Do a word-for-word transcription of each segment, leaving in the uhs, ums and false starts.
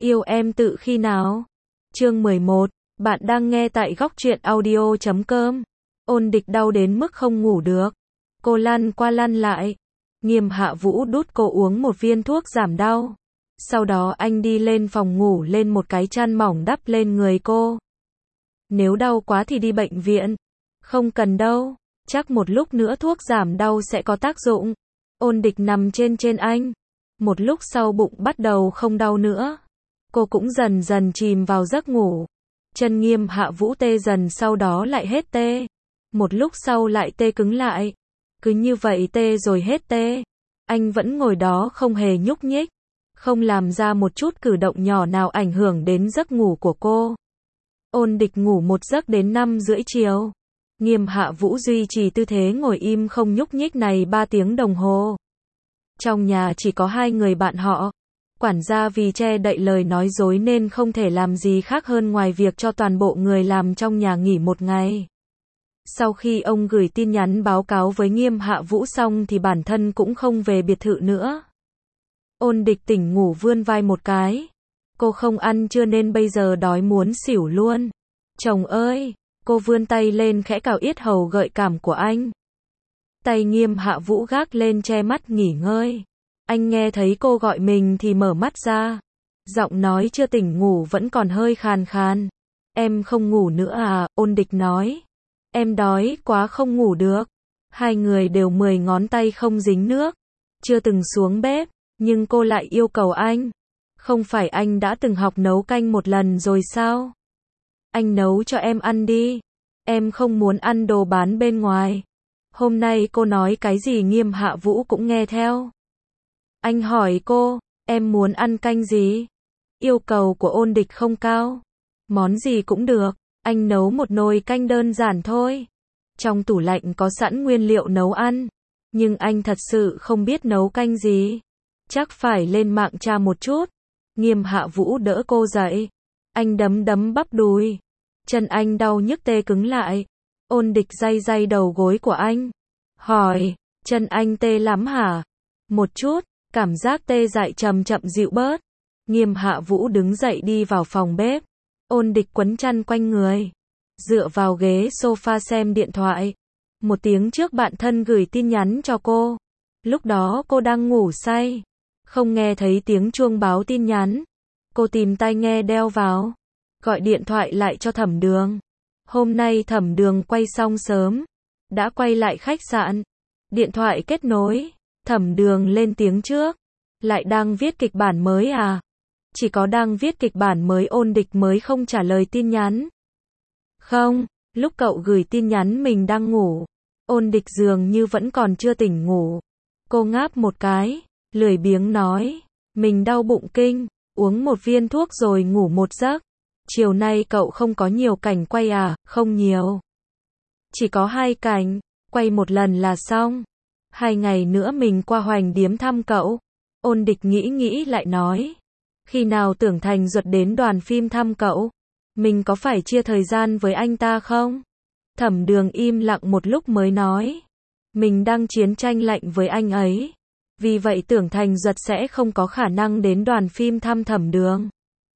Yêu em tự khi nào? Chương mười một, bạn đang nghe tại góc truyện audio chấm com. Ôn Địch đau đến mức không ngủ được. Cô lăn qua lăn lại. Nghiêm Hạ Vũ đút cô uống một viên thuốc giảm đau. Sau đó anh đi lên phòng ngủ lên một cái chăn mỏng đắp lên người cô. Nếu đau quá thì đi bệnh viện. Không cần đâu, chắc một lúc nữa thuốc giảm đau sẽ có tác dụng. Ôn Địch nằm trên trên anh. Một lúc sau bụng bắt đầu không đau nữa. Cô cũng dần dần chìm vào giấc ngủ. Chân Nghiêm Hạ Vũ tê dần, sau đó lại hết tê. Một lúc sau lại tê cứng lại. Cứ như vậy tê rồi hết tê. Anh vẫn ngồi đó không hề nhúc nhích. Không làm ra một chút cử động nhỏ nào ảnh hưởng đến giấc ngủ của cô. Ôn Địch ngủ một giấc đến năm rưỡi chiều. Nghiêm Hạ Vũ duy trì tư thế ngồi im không nhúc nhích này ba tiếng đồng hồ. Trong nhà chỉ có hai người bạn họ. Quản gia vì che đậy lời nói dối nên không thể làm gì khác hơn ngoài việc cho toàn bộ người làm trong nhà nghỉ một ngày. Sau khi ông gửi tin nhắn báo cáo với Nghiêm Hạ Vũ xong thì bản thân cũng không về biệt thự nữa. Ôn Địch tỉnh ngủ vươn vai một cái. Cô không ăn trưa nên bây giờ đói muốn xỉu luôn. Chồng ơi! Cô vươn tay lên khẽ cào yết hầu gợi cảm của anh. Tay Nghiêm Hạ Vũ gác lên che mắt nghỉ ngơi. Anh nghe thấy cô gọi mình thì mở mắt ra. Giọng nói chưa tỉnh ngủ vẫn còn hơi khàn khàn. Em không ngủ nữa à? Ôn Địch nói. Em đói quá không ngủ được. Hai người đều mười ngón tay không dính nước. Chưa từng xuống bếp, nhưng cô lại yêu cầu anh. Không phải anh đã từng học nấu canh một lần rồi sao? Anh nấu cho em ăn đi. Em không muốn ăn đồ bán bên ngoài. Hôm nay cô nói cái gì Nghiêm Hạ Vũ cũng nghe theo. Anh hỏi cô, em muốn ăn canh gì? Yêu cầu của Ôn Địch không cao. Món gì cũng được, anh nấu một nồi canh đơn giản thôi. Trong tủ lạnh có sẵn nguyên liệu nấu ăn. Nhưng anh thật sự không biết nấu canh gì. Chắc phải lên mạng tra một chút. Nghiêm Hạ Vũ đỡ cô dậy. Anh đấm đấm bắp đùi. Chân anh đau nhức tê cứng lại. Ôn Địch day day đầu gối của anh. Hỏi, chân anh tê lắm hả? Một chút, cảm giác tê dại chậm chậm dịu bớt. Nghiêm Hạ Vũ đứng dậy đi vào phòng bếp. Ôn Địch quấn chăn quanh người. Dựa vào ghế sofa xem điện thoại. Một tiếng trước bạn thân gửi tin nhắn cho cô. Lúc đó cô đang ngủ say. Không nghe thấy tiếng chuông báo tin nhắn. Cô tìm tai nghe đeo vào. Gọi điện thoại lại cho Thẩm Đường. Hôm nay Thẩm Đường quay xong sớm. Đã quay lại khách sạn. Điện thoại kết nối. Thẩm Đường lên tiếng trước. Lại đang viết kịch bản mới à? Chỉ có đang viết kịch bản mới. Ôn Địch mới không trả lời tin nhắn. Không, lúc cậu gửi tin nhắn mình đang ngủ. Ôn Địch dường như vẫn còn chưa tỉnh ngủ. Cô ngáp một cái, lười biếng nói. Mình đau bụng kinh, uống một viên thuốc rồi ngủ một giấc. Chiều nay cậu không có nhiều cảnh quay à? Không nhiều. Chỉ có hai cảnh, quay một lần là xong. Hai ngày nữa mình qua Hoành Điếm thăm cậu. Ôn Địch nghĩ nghĩ lại nói. Khi nào Tưởng Thành Duật đến đoàn phim thăm cậu? Mình có phải chia thời gian với anh ta không? Thẩm Đường im lặng một lúc mới nói. Mình đang chiến tranh lạnh với anh ấy. Vì vậy Tưởng Thành Duật sẽ không có khả năng đến đoàn phim thăm Thẩm Đường.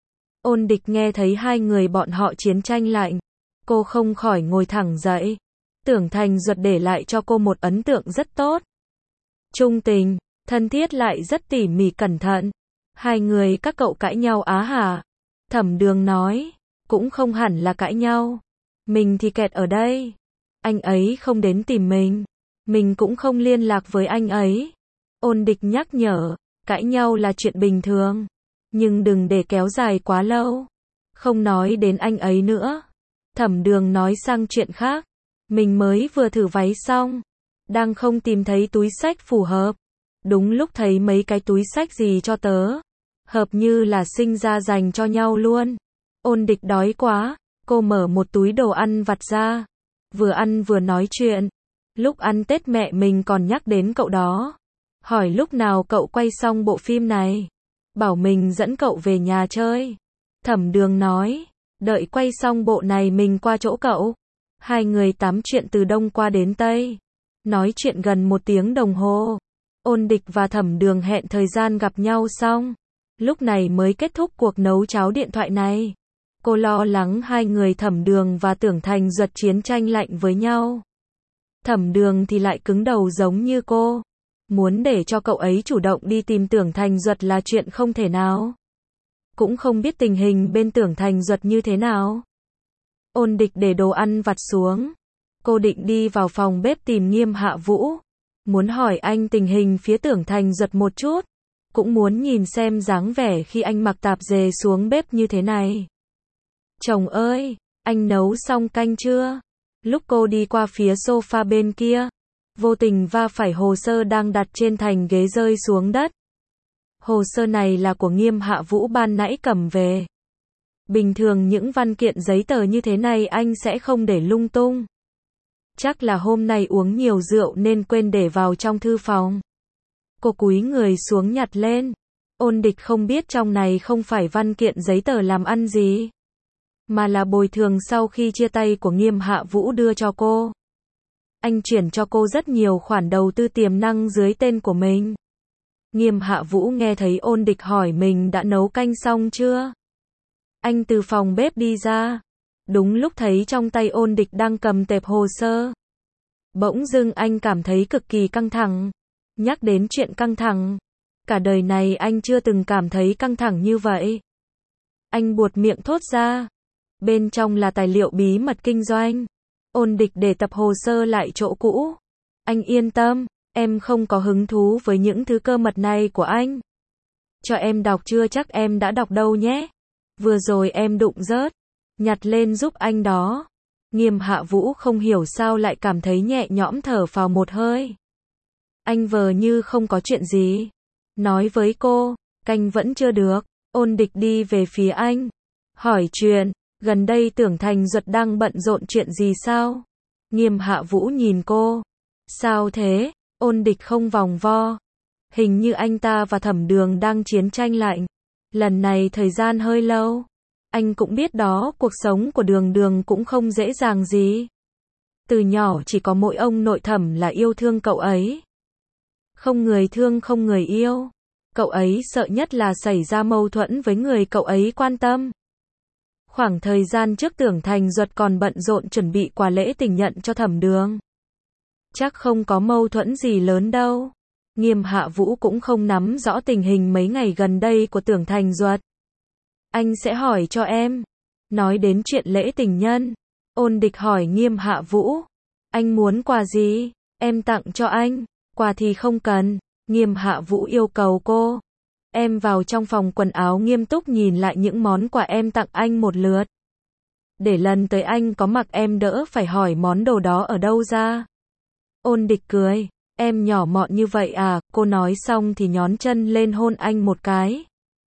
Ôn Địch nghe thấy hai người bọn họ chiến tranh lạnh. Cô không khỏi ngồi thẳng dậy. Tưởng Thành Duật để lại cho cô một ấn tượng rất tốt. Trung tình, thân thiết lại rất tỉ mỉ cẩn thận. Hai người các cậu cãi nhau á hả? Thẩm Đường nói. Cũng không hẳn là cãi nhau. Mình thì kẹt ở đây. Anh ấy không đến tìm mình. Mình cũng không liên lạc với anh ấy. Ôn Địch nhắc nhở. Cãi nhau là chuyện bình thường. Nhưng đừng để kéo dài quá lâu. Không nói đến anh ấy nữa. Thẩm Đường nói sang chuyện khác. Mình mới vừa thử váy xong. Đang không tìm thấy túi xách phù hợp. Đúng lúc thấy mấy cái túi xách gì cho tớ. Hợp như là sinh ra dành cho nhau luôn. Ôn Địch đói quá. Cô mở một túi đồ ăn vặt ra. Vừa ăn vừa nói chuyện. Lúc ăn Tết mẹ mình còn nhắc đến cậu đó. Hỏi lúc nào cậu quay xong bộ phim này. Bảo mình dẫn cậu về nhà chơi. Thẩm Đường nói. Đợi quay xong bộ này mình qua chỗ cậu. Hai người tám chuyện từ đông qua đến tây. Nói chuyện gần một tiếng đồng hồ. Ôn Địch và Thẩm Đường hẹn thời gian gặp nhau xong. lúc này mới kết thúc cuộc nấu cháo điện thoại này. Cô lo lắng hai người Thẩm Đường và Tưởng Thành Duật chiến tranh lạnh với nhau. Thẩm Đường thì lại cứng đầu giống như cô. Muốn để cho cậu ấy chủ động đi tìm Tưởng Thành Duật là chuyện không thể nào. Cũng không biết tình hình bên Tưởng Thành Duật như thế nào. Ôn Địch để đồ ăn vặt xuống. Cô định đi vào phòng bếp tìm Nghiêm Hạ Vũ. Muốn hỏi anh tình hình phía Tưởng Thành Duật một chút. Cũng muốn nhìn xem dáng vẻ khi anh mặc tạp dề xuống bếp như thế này. Chồng ơi, anh nấu xong canh chưa? Lúc cô đi qua phía sofa bên kia, vô tình va phải hồ sơ đang đặt trên thành ghế rơi xuống đất. Hồ sơ này là của Nghiêm Hạ Vũ ban nãy cầm về. Bình thường những văn kiện giấy tờ như thế này anh sẽ không để lung tung. Chắc là hôm nay uống nhiều rượu nên quên để vào trong thư phòng. Cô cúi người xuống nhặt lên. Ôn Địch không biết trong này không phải văn kiện giấy tờ làm ăn gì, mà là bồi thường sau khi chia tay của Nghiêm Hạ Vũ đưa cho cô. Anh chuyển cho cô rất nhiều khoản đầu tư tiềm năng dưới tên của mình. Nghiêm Hạ Vũ nghe thấy Ôn Địch hỏi mình đã nấu canh xong chưa. Anh từ phòng bếp đi ra. Đúng lúc thấy trong tay Ôn Địch đang cầm tệp hồ sơ. Bỗng dưng anh cảm thấy cực kỳ căng thẳng. Nhắc đến chuyện căng thẳng, cả đời này anh chưa từng cảm thấy căng thẳng như vậy. Anh buột miệng thốt ra. Bên trong là tài liệu bí mật kinh doanh. Ôn Địch để tập hồ sơ lại chỗ cũ. Anh yên tâm, em không có hứng thú với những thứ cơ mật này của anh. Cho em đọc chưa chắc em đã đọc đâu nhé. Vừa rồi em đụng rớt. Nhặt lên giúp anh đó. Nghiêm Hạ Vũ không hiểu sao lại cảm thấy nhẹ nhõm thở phào một hơi. Anh vờ như không có chuyện gì. Nói với cô, canh vẫn chưa được. Ôn Địch đi về phía anh. Hỏi chuyện, gần đây Tưởng Thành Duật đang bận rộn chuyện gì sao? Nghiêm Hạ Vũ nhìn cô. Sao thế? Ôn Địch không vòng vo. Hình như anh ta và Thẩm Đường đang chiến tranh lạnh. Lần này thời gian hơi lâu. Anh cũng biết đó, cuộc sống của Đường Đường cũng không dễ dàng gì. Từ nhỏ chỉ có mỗi ông nội Thẩm là yêu thương cậu ấy. Không người thương không người yêu. Cậu ấy sợ nhất là xảy ra mâu thuẫn với người cậu ấy quan tâm. Khoảng thời gian trước Tưởng Thành Duật còn bận rộn chuẩn bị quà lễ tình nhân cho Thẩm Đường. Chắc không có mâu thuẫn gì lớn đâu. Nghiêm Hạ Vũ cũng không nắm rõ tình hình mấy ngày gần đây của Tưởng Thành Duật. Anh sẽ hỏi cho em. Nói đến chuyện lễ tình nhân, Ôn Địch hỏi Nghiêm Hạ Vũ. Anh muốn quà gì? Em tặng cho anh. Quà thì không cần. Nghiêm Hạ Vũ yêu cầu cô. Em vào trong phòng quần áo nghiêm túc nhìn lại những món quà em tặng anh một lượt. Để lần tới anh có mặc em đỡ phải hỏi món đồ đó ở đâu ra. Ôn Địch cười. Em nhỏ mọn như vậy à? Cô nói xong thì nhón chân lên hôn anh một cái.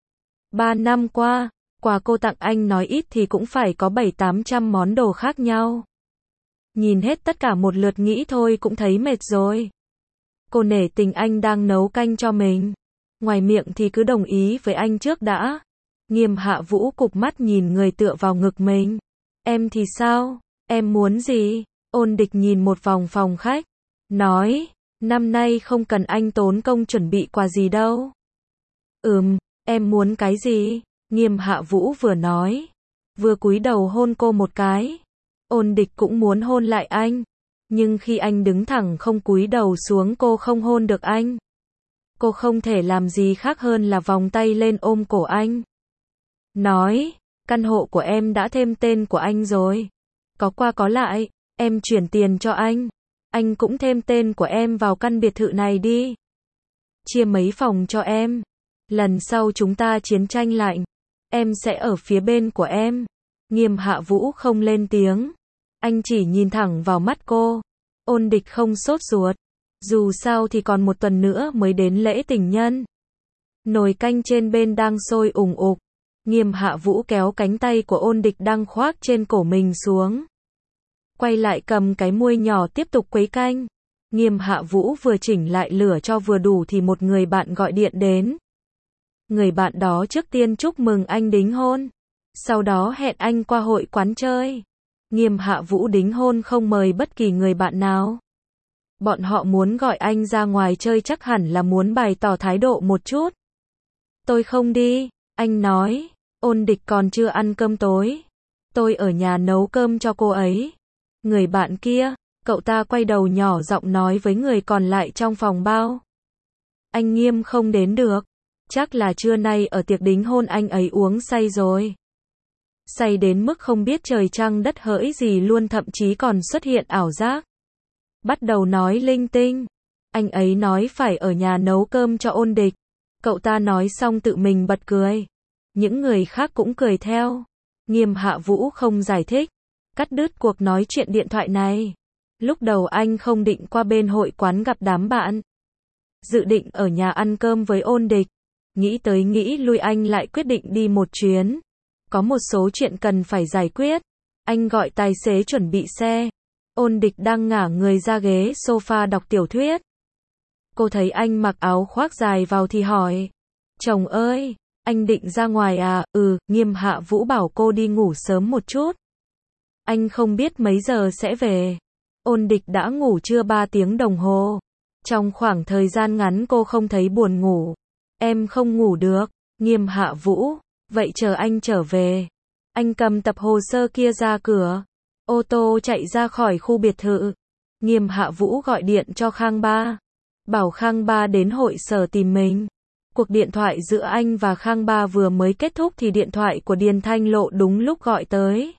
Ba năm qua, quà cô tặng anh nói ít thì cũng phải có bảy tám trăm món đồ khác nhau. Nhìn hết tất cả một lượt nghĩ thôi cũng thấy mệt rồi. Cô nể tình anh đang nấu canh cho mình. Ngoài miệng thì cứ đồng ý với anh trước đã. Nghiêm Hạ Vũ cụp mắt nhìn người tựa vào ngực mình. Em thì sao? Em muốn gì? Ôn Địch nhìn một vòng phòng khách. Nói, năm nay không cần anh tốn công chuẩn bị quà gì đâu. Ừm, em muốn cái gì? Nghiêm Hạ Vũ vừa nói, vừa cúi đầu hôn cô một cái. Ôn Địch cũng muốn hôn lại anh. Nhưng khi anh đứng thẳng không cúi đầu xuống cô không hôn được anh. Cô không thể làm gì khác hơn là vòng tay lên ôm cổ anh. Nói, căn hộ của em đã thêm tên của anh rồi. Có qua có lại, em chuyển tiền cho anh. Anh cũng thêm tên của em vào căn biệt thự này đi. Chia mấy phòng cho em. Lần sau chúng ta chiến tranh lạnh, em sẽ ở phía bên của em. Nghiêm Hạ Vũ không lên tiếng. Anh chỉ nhìn thẳng vào mắt cô. Ôn Địch không sốt ruột. Dù sao thì còn một tuần nữa mới đến lễ tình nhân. Nồi canh trên bên đang sôi ủng ục. Nghiêm Hạ Vũ kéo cánh tay của Ôn Địch đang khoác trên cổ mình xuống. Quay lại cầm cái muôi nhỏ tiếp tục quấy canh. Nghiêm Hạ Vũ vừa chỉnh lại lửa cho vừa đủ thì một người bạn gọi điện đến. Người bạn đó trước tiên chúc mừng anh đính hôn. Sau đó hẹn anh qua hội quán chơi. Nghiêm Hạ Vũ đính hôn không mời bất kỳ người bạn nào. Bọn họ muốn gọi anh ra ngoài chơi chắc hẳn là muốn bày tỏ thái độ một chút. Tôi không đi, anh nói. Ôn Địch còn chưa ăn cơm tối. Tôi ở nhà nấu cơm cho cô ấy. Người bạn kia, cậu ta quay đầu nhỏ giọng nói với người còn lại trong phòng bao. Anh Nghiêm không đến được. Chắc là trưa nay ở tiệc đính hôn anh ấy uống say rồi. Say đến mức không biết trời trăng đất hỡi gì luôn, thậm chí còn xuất hiện ảo giác. Bắt đầu nói linh tinh. Anh ấy nói phải ở nhà nấu cơm cho Ôn Địch. Cậu ta nói xong tự mình bật cười. Những người khác cũng cười theo. Nghiêm Hạ Vũ không giải thích, cắt đứt cuộc nói chuyện điện thoại này. Lúc đầu anh không định qua bên hội quán gặp đám bạn. Dự định ở nhà ăn cơm với Ôn Địch. Nghĩ tới nghĩ lui anh lại quyết định đi một chuyến. Có một số chuyện cần phải giải quyết. Anh gọi tài xế chuẩn bị xe. Ôn Địch đang ngả người ra ghế sofa đọc tiểu thuyết. Cô thấy anh mặc áo khoác dài vào thì hỏi. Chồng ơi, anh định ra ngoài à? Ừ, Nghiêm Hạ Vũ bảo cô đi ngủ sớm một chút. Anh không biết mấy giờ sẽ về. Ôn Địch đã ngủ trưa ba tiếng đồng hồ. Trong khoảng thời gian ngắn cô không thấy buồn ngủ. Em không ngủ được. Nghiêm Hạ Vũ, vậy chờ anh trở về. Anh cầm tập hồ sơ kia ra cửa. Ô tô chạy ra khỏi khu biệt thự. Nghiêm Hạ Vũ gọi điện cho Khang Ba. Bảo Khang Ba đến hội sở tìm mình. Cuộc điện thoại giữa anh và Khang Ba vừa mới kết thúc thì điện thoại của Điền Thanh Lộ đúng lúc gọi tới.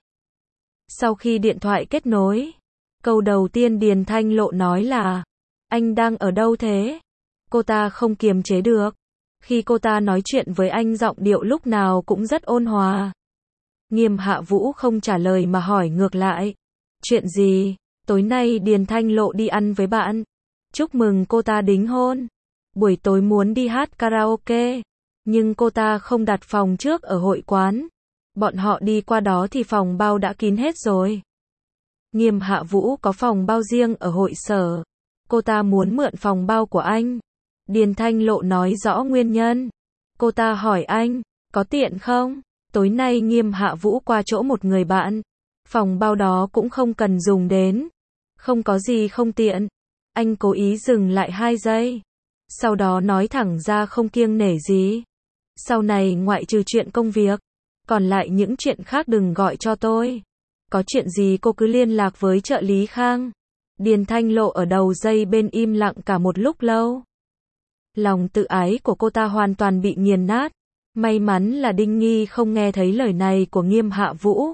Sau khi điện thoại kết nối, câu đầu tiên Điền Thanh Lộ nói là: anh đang ở đâu thế? Cô ta không kiềm chế được. Khi cô ta nói chuyện với anh giọng điệu lúc nào cũng rất ôn hòa. Nghiêm Hạ Vũ không trả lời mà hỏi ngược lại. Chuyện gì? Tối nay Điền Thanh Lộ đi ăn với bạn. Chúc mừng cô ta đính hôn. Buổi tối muốn đi hát karaoke. Nhưng cô ta không đặt phòng trước ở hội quán. Bọn họ đi qua đó thì phòng bao đã kín hết rồi. Nghiêm Hạ Vũ có phòng bao riêng ở hội sở. Cô ta muốn mượn phòng bao của anh. Điền Thanh Lộ nói rõ nguyên nhân. Cô ta hỏi anh, có tiện không? Tối nay Nghiêm Hạ Vũ qua chỗ một người bạn. Phòng bao đó cũng không cần dùng đến. Không có gì không tiện. Anh cố ý dừng lại hai giây. Sau đó nói thẳng ra không kiêng nể gì. Sau này ngoại trừ chuyện công việc, còn lại những chuyện khác đừng gọi cho tôi. Có chuyện gì cô cứ liên lạc với trợ lý Khang. Điền Thanh Lộ ở đầu dây bên im lặng cả một lúc lâu. Lòng tự ái của cô ta hoàn toàn bị nghiền nát. May mắn là Đinh Nghi không nghe thấy lời này của Nghiêm Hạ Vũ.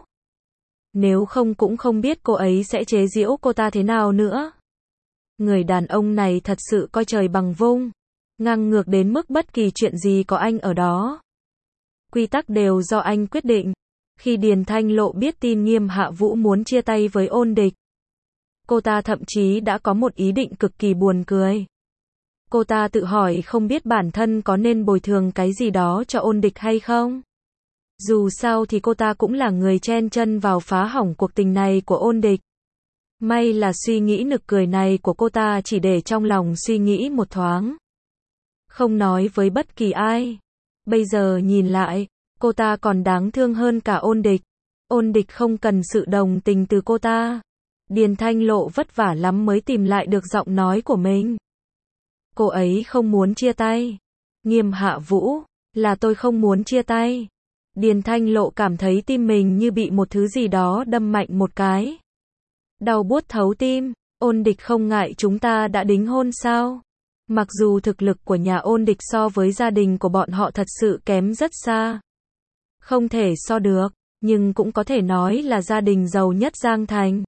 Nếu không cũng không biết cô ấy sẽ chế giễu cô ta thế nào nữa. Người đàn ông này thật sự coi trời bằng vung. Ngang ngược đến mức bất kỳ chuyện gì có anh ở đó. Quy tắc đều do anh quyết định. Khi Điền Thanh Lộ biết tin Nghiêm Hạ Vũ muốn chia tay với Ôn Địch, cô ta thậm chí đã có một ý định cực kỳ buồn cười. Cô ta tự hỏi không biết bản thân có nên bồi thường cái gì đó cho Ôn Địch hay không. Dù sao thì cô ta cũng là người chen chân vào phá hỏng cuộc tình này của Ôn Địch. May là suy nghĩ nực cười này của cô ta chỉ để trong lòng suy nghĩ một thoáng. Không nói với bất kỳ ai. Bây giờ nhìn lại, cô ta còn đáng thương hơn cả Ôn Địch. Ôn Địch không cần sự đồng tình từ cô ta. Điền Thanh Lộ vất vả lắm mới tìm lại được giọng nói của mình. Cô ấy không muốn chia tay. Nghiêm Hạ Vũ, là tôi không muốn chia tay. Điền Thanh Lộ cảm thấy tim mình như bị một thứ gì đó đâm mạnh một cái. Đau buốt thấu tim. Ôn Địch không ngại chúng ta đã đính hôn sao? Mặc dù thực lực của nhà Ôn Địch so với gia đình của bọn họ thật sự kém rất xa. Không thể so được, nhưng cũng có thể nói là gia đình giàu nhất Giang Thành.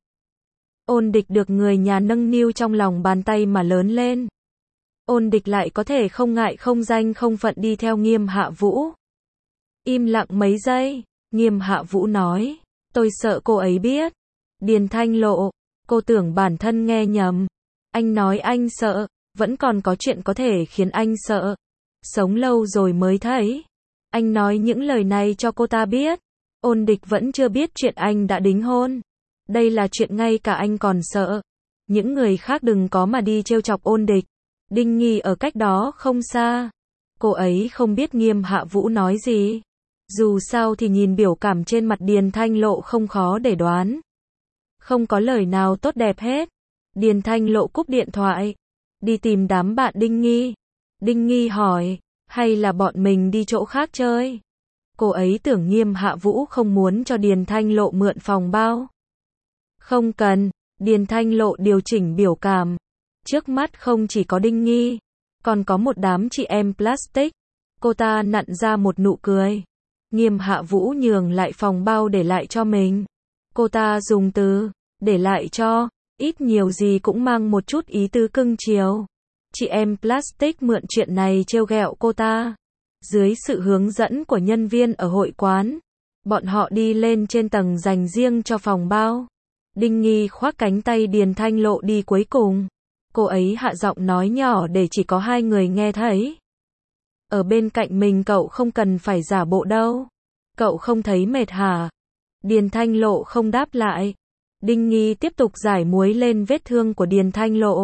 Ôn Địch được người nhà nâng niu trong lòng bàn tay mà lớn lên. Ôn Địch lại có thể không ngại không danh không phận đi theo Nghiêm Hạ Vũ. Im lặng mấy giây, Nghiêm Hạ Vũ nói, tôi sợ cô ấy biết. Điền Thanh Lộ, cô tưởng bản thân nghe nhầm. Anh nói anh sợ, vẫn còn có chuyện có thể khiến anh sợ. Sống lâu rồi mới thấy. Anh nói những lời này cho cô ta biết. Ôn Địch vẫn chưa biết chuyện anh đã đính hôn. Đây là chuyện ngay cả anh còn sợ. Những người khác đừng có mà đi trêu chọc Ôn Địch. Đinh Nghi ở cách đó không xa. Cô ấy không biết Nghiêm Hạ Vũ nói gì. Dù sao thì nhìn biểu cảm trên mặt Điền Thanh Lộ không khó để đoán. Không có lời nào tốt đẹp hết. Điền Thanh Lộ cúp điện thoại. Đi tìm đám bạn Đinh Nghi. Đinh Nghi hỏi, Hay là bọn mình đi chỗ khác chơi? Cô ấy tưởng Nghiêm Hạ Vũ không muốn cho Điền Thanh Lộ mượn phòng bao. Không cần, Điền Thanh Lộ điều chỉnh biểu cảm. Trước mắt không chỉ có Đinh Nghi, còn có một đám chị em plastic. Cô ta nặn ra một nụ cười. Nghiêm Hạ Vũ nhường lại phòng bao để lại cho mình. Cô ta dùng từ, để lại cho, ít nhiều gì cũng mang một chút ý tứ cưng chiều. Chị em plastic mượn chuyện này trêu ghẹo cô ta. Dưới sự hướng dẫn của nhân viên ở hội quán, bọn họ đi lên trên tầng dành riêng cho phòng bao. Đinh Nghi khoác cánh tay Điền Thanh Lộ đi cuối cùng. Cô ấy hạ giọng nói nhỏ để chỉ có hai người nghe thấy. Ở bên cạnh mình cậu không cần phải giả bộ đâu. Cậu không thấy mệt hả? Điền Thanh Lộ không đáp lại. Đinh Nghi tiếp tục rải muối lên vết thương của Điền Thanh Lộ.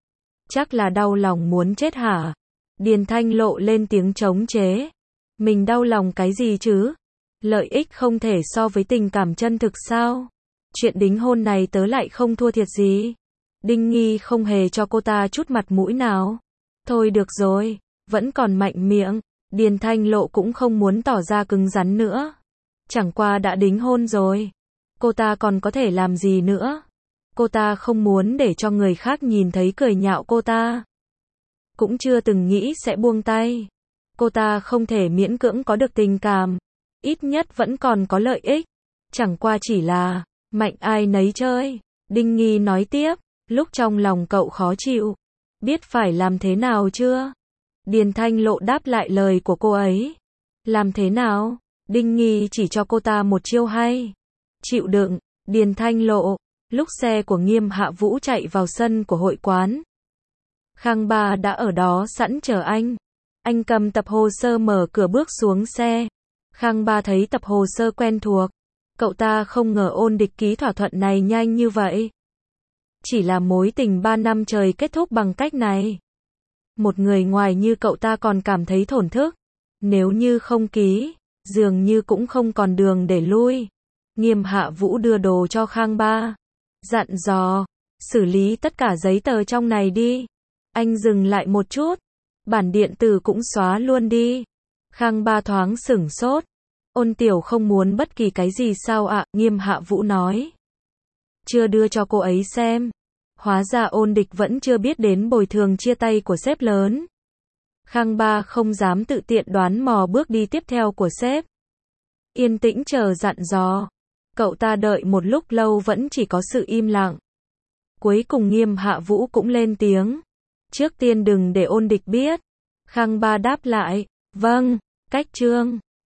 Chắc là đau lòng muốn chết hả? Điền Thanh Lộ lên tiếng chống chế. Mình đau lòng cái gì chứ? Lợi ích không thể so với tình cảm chân thực sao? Chuyện đính hôn này tớ lại không thua thiệt gì. Đinh Nghi không hề cho cô ta chút mặt mũi nào. Thôi được rồi, vẫn còn mạnh miệng. Điền Thanh Lộ cũng không muốn tỏ ra cứng rắn nữa. Chẳng qua đã đính hôn rồi. Cô ta còn có thể làm gì nữa? Cô ta không muốn để cho người khác nhìn thấy cười nhạo cô ta. Cũng chưa từng nghĩ sẽ buông tay. Cô ta không thể miễn cưỡng có được tình cảm. Ít nhất vẫn còn có lợi ích. Chẳng qua chỉ là, mạnh ai nấy chơi. Đinh Nghi nói tiếp, lúc trong lòng cậu khó chịu. Biết phải làm thế nào chưa? Điền Thanh Lộ đáp lại lời của cô ấy. Làm thế nào? Đinh Nghi chỉ cho cô ta một chiêu hay. Chịu đựng. Điền Thanh Lộ. Lúc xe của Nghiêm Hạ Vũ chạy vào sân của hội quán, Khang Ba đã ở đó sẵn chờ anh. Anh cầm tập hồ sơ mở cửa bước xuống xe. Khang Ba thấy tập hồ sơ quen thuộc. Cậu ta không ngờ Ôn Địch ký thỏa thuận này nhanh như vậy. Chỉ là mối tình ba năm trời kết thúc bằng cách này. Một người ngoài như cậu ta còn cảm thấy thổn thức. Nếu như không ký, dường như cũng không còn đường để lui. Nghiêm Hạ Vũ đưa đồ cho Khang Ba. Dặn dò, xử lý tất cả giấy tờ trong này đi. Anh dừng lại một chút. Bản điện tử cũng xóa luôn đi. Khang Ba thoáng sửng sốt. Ôn Tiểu không muốn bất kỳ cái gì sao ạ? Nghiêm Hạ Vũ nói. Chưa đưa cho cô ấy xem. Hóa ra Ôn Địch vẫn chưa biết đến bồi thường chia tay của sếp lớn. Khang Ba không dám tự tiện đoán mò bước đi tiếp theo của sếp. Yên tĩnh chờ dặn dò. Cậu ta đợi một lúc lâu vẫn chỉ có sự im lặng. Cuối cùng Nghiêm Hạ Vũ cũng lên tiếng. Trước tiên đừng để Ôn Địch biết. Khang Ba đáp lại. Vâng, cách trương.